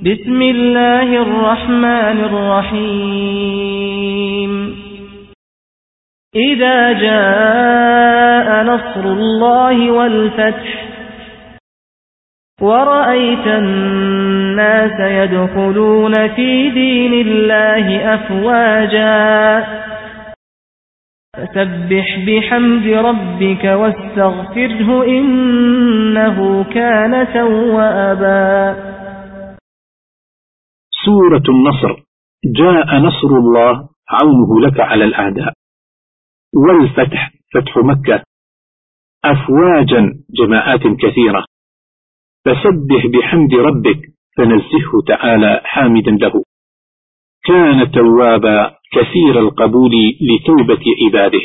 بسم الله الرحمن الرحيم إذا جاء نصر الله والفتح ورأيت الناس يدخلون في دين الله أفواجا فسبح بحمد ربك واستغفره إنه كان توابا. سورة النصر. جاء نصر الله عونه لك على الأعداء. والفتح فتح مكة. أفواجا جماعات كثيرة. فسبح بحمد ربك فنزهه تعالى حامدا له. كان توابا كثير القبول لتوبة عباده.